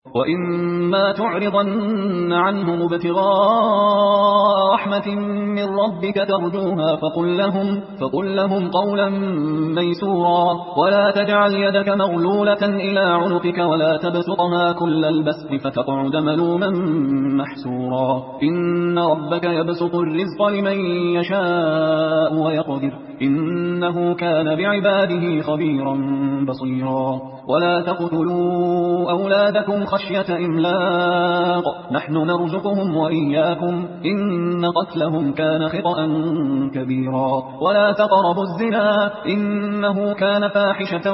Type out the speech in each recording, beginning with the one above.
وإما تعرضن عنهم ابتغاء رحمة من ربك ترجوها فقل لهم قولا ميسورا ولا تجعل يدك مغلولة إلى عنقك ولا تبسطها كل البسط فتقعد ملوما محسورا إن ربك يبسط الرزق لمن يشاء ويقدر إنه كان بعباده خبيرا بصيرا ولا تقتلوا أولادكم خشية إملاق نحن نرزقهم وإياكم إن قتلهم كان خطأ كبيرا ولا تقربوا الزنا إنه كان فاحشة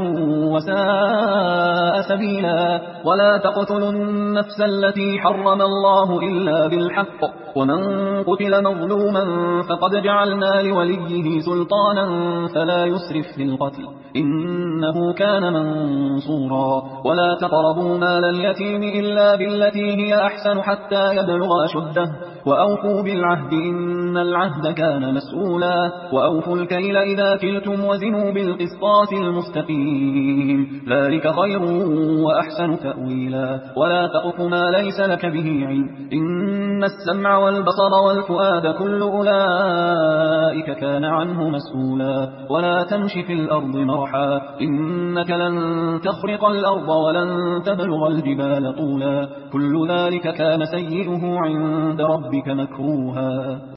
وساء سبيلا ولا تقتلوا النفس التي حرم الله إلا بالحق ومن قتل مظلوما فقد جعلنا لوليه سلطانا فلا يسرف في القتل إنه كان منصورا ولا تقربوا مال اليتيم إلا بالتي هي أحسن حتى يبلغ أشده وأوفوا بالعهد إن العهد كان مسؤولا وأوفوا الكيل إذا كلتم وزنوا بالقسطاس المستقيم ذلك خير وأحسن تأويلا ولا تقف ما ليس لك به علم إن السمع والبصر والفؤاد كل أولئك كان عنه مسؤولا ولا تمش في الأرض مرحا إنك لن تخرق الأرض ولن تبلغ الجبال طولا كل ذلك كان سيئه عند ربك مكروها